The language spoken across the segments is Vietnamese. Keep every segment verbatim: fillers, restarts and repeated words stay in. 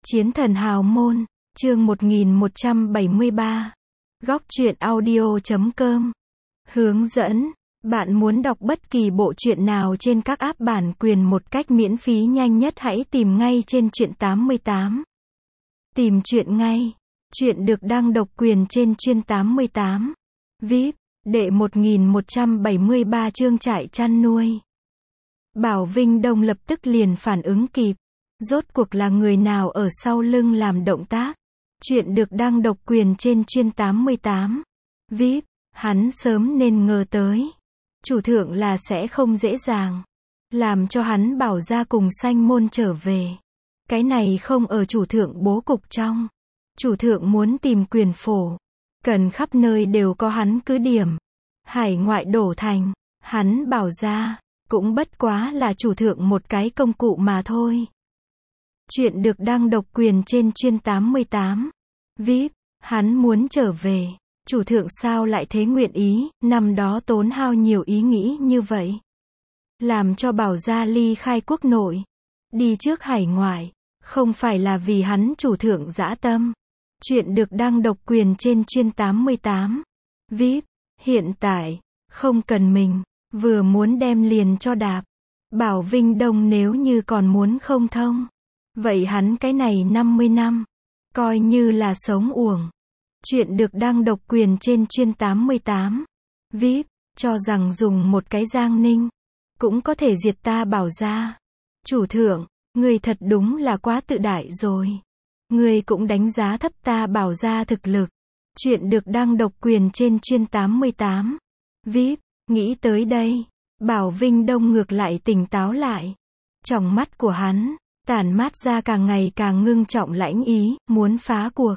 Chiến thần hào môn, chương một nghìn một trăm bảy mươi ba. Góc truyện audio chấm com. Hướng dẫn, bạn muốn đọc bất kỳ bộ truyện nào trên các app bản quyền một cách miễn phí nhanh nhất hãy tìm ngay trên Truyện tám mươi tám. Tìm truyện ngay. Truyện được đăng độc quyền trên Truyện tám mươi tám. vê i pê, đệ một nghìn một trăm bảy mươi ba chương trại chăn nuôi. Bảo Vinh Đông lập tức liền phản ứng kịp. Rốt cuộc là người nào ở sau lưng làm động tác? Chuyện được đăng độc quyền trên Truyện tám mươi tám. vê i pê, hắn sớm nên ngờ tới. Chủ thượng là sẽ không dễ dàng làm cho hắn bảo ra cùng sanh môn trở về. Cái này không ở chủ thượng bố cục trong. Chủ thượng muốn tìm quyền phổ, cần khắp nơi đều có hắn cứ điểm. Hải ngoại đổ thành, hắn bảo ra, cũng bất quá là chủ thượng một cái công cụ mà thôi. Chuyện được đăng độc quyền trên Truyện tám mươi tám. vê i pê, hắn muốn trở về. Chủ thượng sao lại thế nguyện ý, năm đó tốn hao nhiều ý nghĩ như vậy. Làm cho bảo gia ly khai quốc nội, đi trước hải ngoại, không phải là vì hắn chủ thượng dã tâm. Chuyện được đăng độc quyền trên Truyện tám mươi tám. vê i pê, hiện tại, không cần mình, vừa muốn đem liền cho đạp. Bảo Vinh Đông nếu như còn muốn không thông, vậy hắn cái này năm mươi năm, coi như là sống uổng. Chuyện được đăng độc quyền trên Truyện tám mươi tám. vê i pê, cho rằng dùng một cái Giang Ninh, cũng có thể diệt ta bảo gia. Chủ thượng, người thật đúng là quá tự đại rồi. Người cũng đánh giá thấp ta bảo gia thực lực. Chuyện được đăng độc quyền trên Truyện tám mươi tám. vê i pê, nghĩ tới đây, Bảo Vinh Đông ngược lại tỉnh táo lại. Trong mắt của hắn, tản mát ra càng ngày càng ngưng trọng lãnh ý, muốn phá cuộc.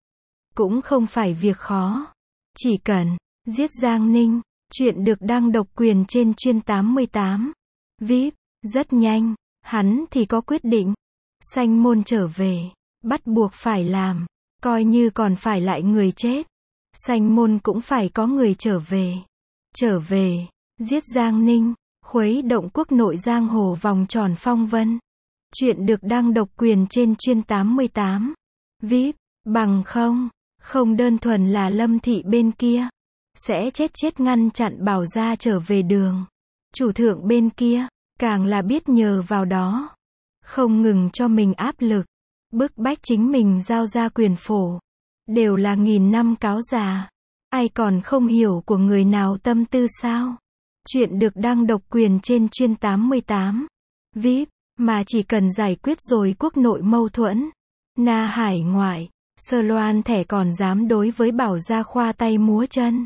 Cũng không phải việc khó. Chỉ cần giết Giang Ninh. Chuyện được đăng độc quyền trên Truyện tám mươi tám. vê i pê, rất nhanh, hắn thì có quyết định. Sanh môn trở về, bắt buộc phải làm. Coi như còn phải lại người chết, sanh môn cũng phải có người trở về. Trở về, giết Giang Ninh, khuấy động quốc nội giang hồ vòng tròn phong vân. Chuyện được đăng độc quyền trên Truyện tám mươi tám. vê i pê, bằng không, không đơn thuần là Lâm thị bên kia sẽ chết chết ngăn chặn bảo gia trở về đường. Chủ thượng bên kia, càng là biết nhờ vào đó, không ngừng cho mình áp lực, bức bách chính mình giao ra quyền phổ. Đều là nghìn năm cáo già, ai còn không hiểu của người nào tâm tư sao? Chuyện được đăng độc quyền trên Truyện tám mươi tám. vê i pê, mà chỉ cần giải quyết rồi quốc nội mâu thuẫn, na hải ngoại, Sơ Loan thẻ còn dám đối với bảo gia khoa tay múa chân.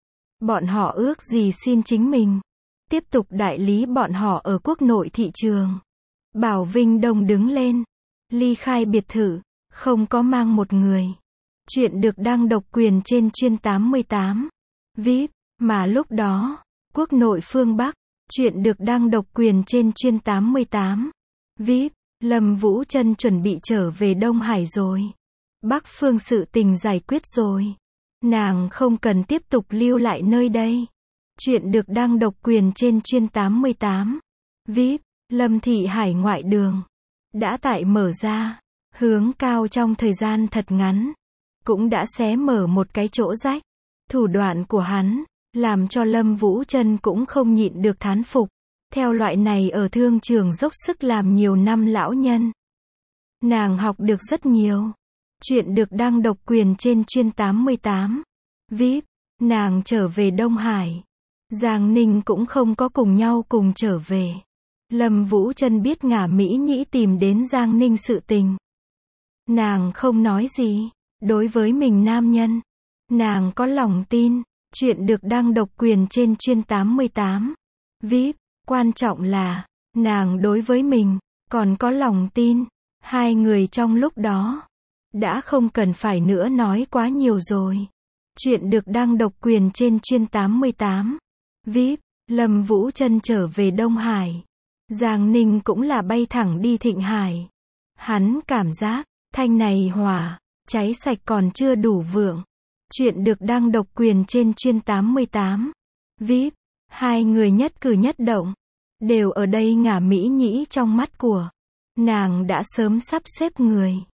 Bọn họ ước gì xin chính mình tiếp tục đại lý bọn họ ở quốc nội thị trường. Bảo Vinh Đông đứng lên, ly khai biệt thự, không có mang một người. Chuyện được đăng độc quyền trên Truyện tám mươi tám. vê i pê, mà lúc đó, quốc nội phương Bắc, chuyện được đăng độc quyền trên Truyện tám mươi tám. vê i pê, Lâm Vũ Trân chuẩn bị trở về Đông Hải rồi. Bắc phương sự tình giải quyết rồi. Nàng không cần tiếp tục lưu lại nơi đây. Chuyện được đăng độc quyền trên Truyện tám mươi tám. vê i pê, Lâm thị hải ngoại đường đã tại mở ra, hướng cao trong thời gian thật ngắn, cũng đã xé mở một cái chỗ rách. Thủ đoạn của hắn, làm cho Lâm Vũ Trân cũng không nhịn được thán phục. Theo loại này ở thương trường dốc sức làm nhiều năm lão nhân, nàng học được rất nhiều. Chuyện được đăng độc quyền trên Truyện tám mươi tám. vê i pê, nàng trở về Đông Hải. Giang Ninh cũng không có cùng nhau cùng trở về. Lâm Vũ Trân biết Ngả Mỹ Nhĩ tìm đến Giang Ninh sự tình. Nàng không nói gì. Đối với mình nam nhân, nàng có lòng tin. Chuyện được đăng độc quyền trên Truyện tám mươi tám. vê i pê, quan trọng là, nàng đối với mình, còn có lòng tin. Hai người trong lúc đó, đã không cần phải nữa nói quá nhiều rồi. Chuyện được đăng độc quyền trên Truyện tám mươi tám. vê i pê, Lâm Vũ Trân trở về Đông Hải. Giang Ninh cũng là bay thẳng đi Thịnh Hải. Hắn cảm giác, thanh này hỏa, cháy sạch còn chưa đủ vượng. Chuyện được đăng độc quyền trên Truyện tám mươi tám. vê i pê, hai người nhất cử nhất động, đều ở đây Ngả Mỹ Nhĩ trong mắt của nàng đã sớm sắp xếp người.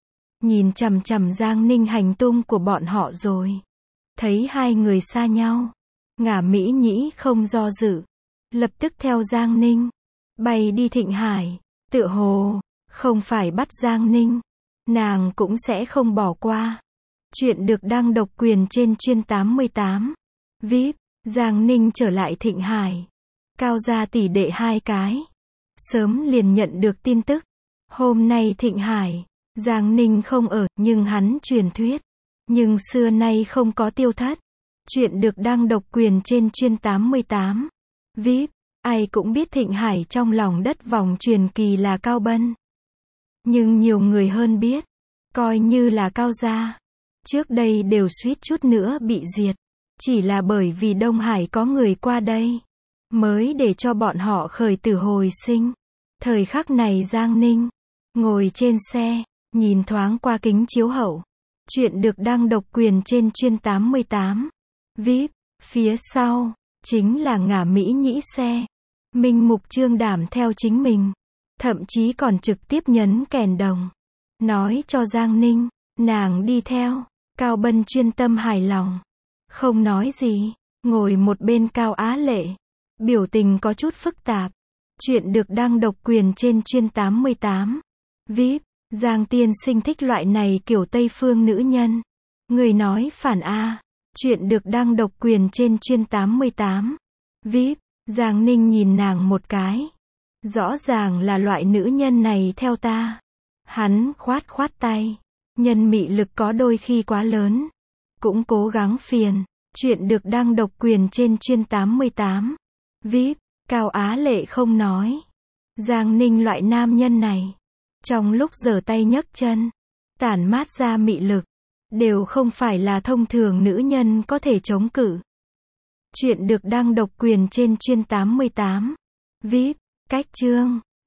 nhìn chằm chằm Giang Ninh hành tung của bọn họ rồi. Thấy hai người xa nhau, Ngả Mỹ Nhĩ không do dự, lập tức theo Giang Ninh, bay đi Thịnh Hải, tựa hồ, không phải bắt Giang Ninh, nàng cũng sẽ không bỏ qua. Chuyện được đăng độc quyền trên chuyên tám mươi tám. vê i pê, Giang Ninh trở lại Thịnh Hải. Cao gia tỷ đệ hai cái. Sớm liền nhận được tin tức. Hôm nay Thịnh Hải, Giang Ninh không ở, nhưng hắn truyền thuyết. Nhưng xưa nay không có tiêu thất. Chuyện được đăng độc quyền trên chuyên tám mươi tám. vê i pê, ai cũng biết Thịnh Hải trong lòng đất vòng truyền kỳ là Cao Bân. Nhưng nhiều người hơn biết, coi như là Cao gia, trước đây đều suýt chút nữa bị diệt. Chỉ là bởi vì Đông Hải có người qua đây, mới để cho bọn họ khởi tử hồi sinh. Thời khắc này Giang Ninh, ngồi trên xe, nhìn thoáng qua kính chiếu hậu. Chuyện được đăng độc quyền trên chuyên tám mươi tám. vê i pê, phía sau, chính là Ngả Mỹ Nhĩ xe. Minh Mục Trương đảm theo chính mình. Thậm chí còn trực tiếp nhấn kèn đồng. Nói cho Giang Ninh, nàng đi theo. Cao Bân chuyên tâm hài lòng. Không nói gì, ngồi một bên Cao Á Lệ. Biểu tình có chút phức tạp. Chuyện được đăng độc quyền trên chuyên tám mươi tám. vê i pê, Giang tiên sinh thích loại này kiểu Tây phương nữ nhân. Người nói phản a. Chuyện được đăng độc quyền trên chuyên tám mươi tám. vê i pê, Giang Ninh nhìn nàng một cái. Rõ ràng là loại nữ nhân này theo ta. Hắn khoát khoát tay. Nhân mị lực có đôi khi quá lớn. Cũng cố gắng phiền. Chuyện được đăng độc quyền trên chuyên tám mươi tám. vê i pê, Cao Á Lệ không nói. Giang Ninh loại nam nhân này, trong lúc giở tay nhấc chân, tản mát ra mị lực, đều không phải là thông thường nữ nhân có thể chống cự. Chuyện được đăng độc quyền trên chuyên tám mươi tám. vê i pê, cách chương.